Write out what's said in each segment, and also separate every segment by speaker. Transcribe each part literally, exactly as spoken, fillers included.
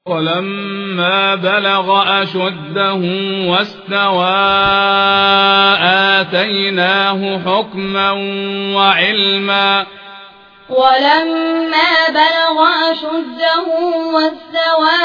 Speaker 1: ولما بلغ أشده واستوى آتيناه حكما وعلما
Speaker 2: ولما بلغ أشده واستوى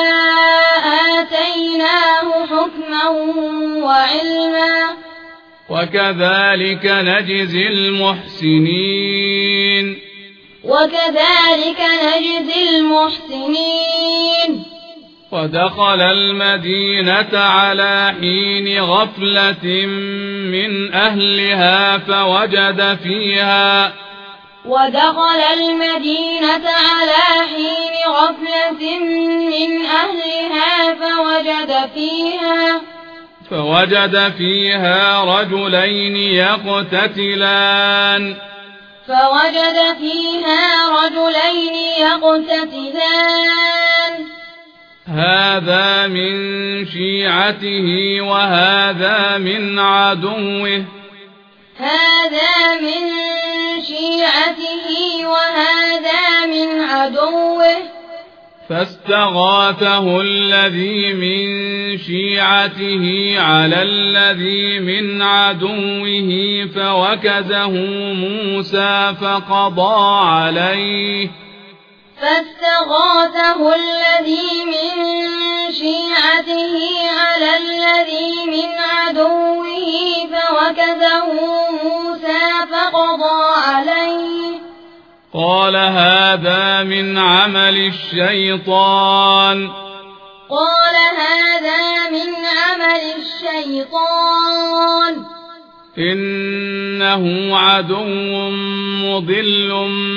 Speaker 2: آتيناه حكما وعلما
Speaker 1: وكذلك نجزي المحسنين
Speaker 2: وكذلك نجزي المحسنين
Speaker 1: ودخل المدينة على حين غفلة من أهلها فوجد فيها
Speaker 2: ودخل المدينة على حين غفلة من أهلها فوجد فيها
Speaker 1: فوجد فيها رجلين يقتتلان
Speaker 2: فوجد فيها رجلين يقتتلان
Speaker 1: هذا من شيعته وهذا من عدوه
Speaker 2: هذا من شيعته وهذا من عدوه
Speaker 1: فاستغاثه الذي من شيعته على الذي من عدوه فوكزه موسى فقضى عليه
Speaker 2: فاستغاثه الذي من شيعته على الذي من عدوه فوكزه موسى فقضى عليه
Speaker 1: قال هذا من عمل الشيطان
Speaker 2: قال هذا من عمل الشيطان
Speaker 1: إنه عدو مضل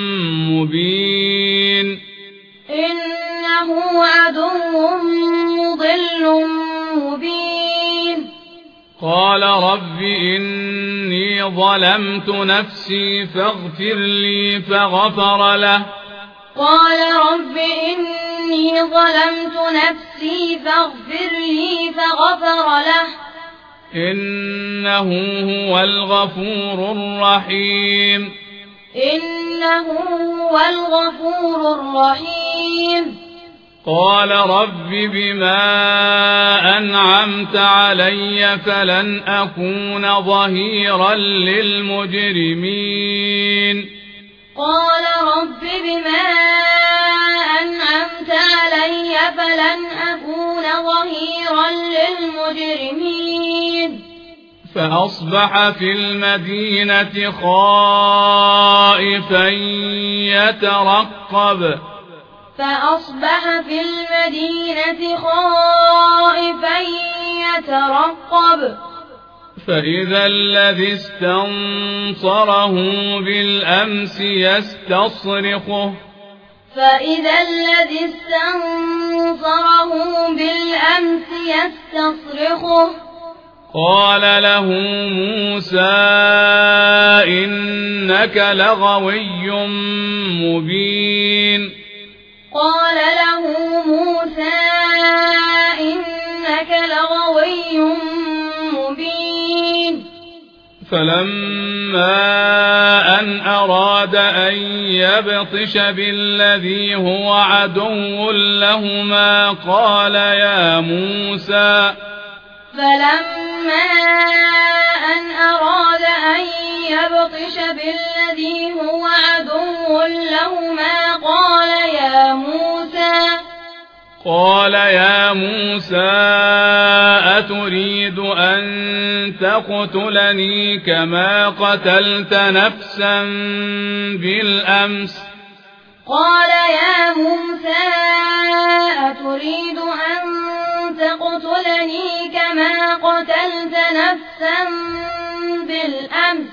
Speaker 1: مبين
Speaker 2: إنه عدو مضل مبين
Speaker 1: قال رب إني ظلمت نفسي فاغفر لي فغفر له
Speaker 2: قال رب إني ظلمت نفسي فاغفر لي فغفر له
Speaker 1: إنه هو الغفور الرحيم
Speaker 2: إنه هو الغفور الرحيم
Speaker 1: قال رب بما أنعمت علي فلن أكون ظهيرا للمجرمين
Speaker 2: قال رب بما أنعمت علي فلن أكون ظهيرا للمجرمين
Speaker 1: فأصبح في المدينة خائفا يترقب
Speaker 2: فأصبح في المدينة خائفا يترقب
Speaker 1: فإذا الذي استنصره بالأمس يستصرخه
Speaker 2: فإذا الذي استنصره بالأمس يستصرخه
Speaker 1: قال له موسى إنك لغوي مبين
Speaker 2: قال له موسى إنك لغوي مبين
Speaker 1: فلما أن أراد أن يبطش بالذي هو عدو لهما قال يا موسى
Speaker 2: فلما أن أراد أن يبطش بالذي هو عدو لهما قال يا موسى
Speaker 1: قال يا موسى أتريد أن تقتلني كما قتلت نفسا بالأمس
Speaker 2: قال يا موسى أتريد أن تقتلني كما قتلت نفسا بالأمس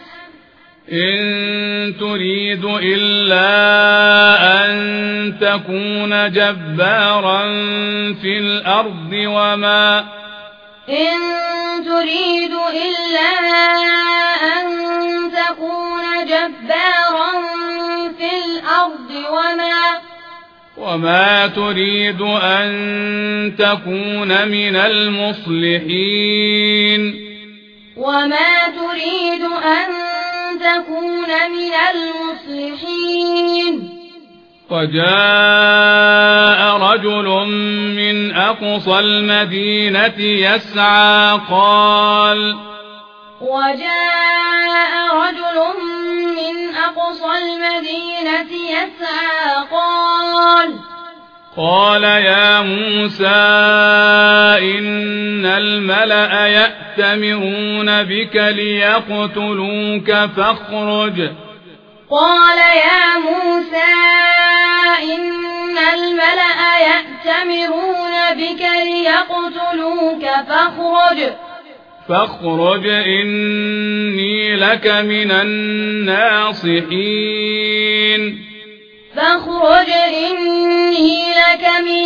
Speaker 1: إن تريد إلا أن تكون جبارا في الأرض وما
Speaker 2: إن تريد إلا أن تكون جبارا في الأرض وما
Speaker 1: وما تريد أن تكون من المصلحين
Speaker 2: وما تريد أن تكون من المصلحين
Speaker 1: وجاء رجل من أقصى المدينة يسعى قال
Speaker 2: وجاء رجل من أقصى المدينة يسعى قال
Speaker 1: قال يا موسى إن الملأ يأتمرون بك ليقتلوك فاخرج
Speaker 2: قال يا موسى إن الملأ يأتمرون بك ليقتلوك فاخرج
Speaker 1: فاخرج إني لك من الناصحين
Speaker 2: فاخرج إني لك من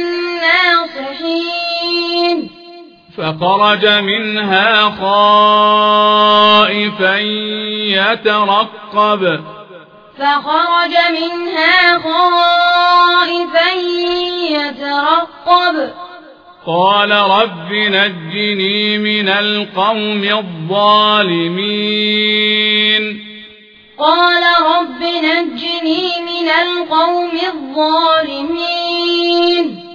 Speaker 2: الناصحين
Speaker 1: فخرج منها خائفا يترقب
Speaker 2: فخرج منها خائفا يترقب
Speaker 1: قال رب نجني من القوم الظالمين
Speaker 2: قال رب نجني من القوم الظالمين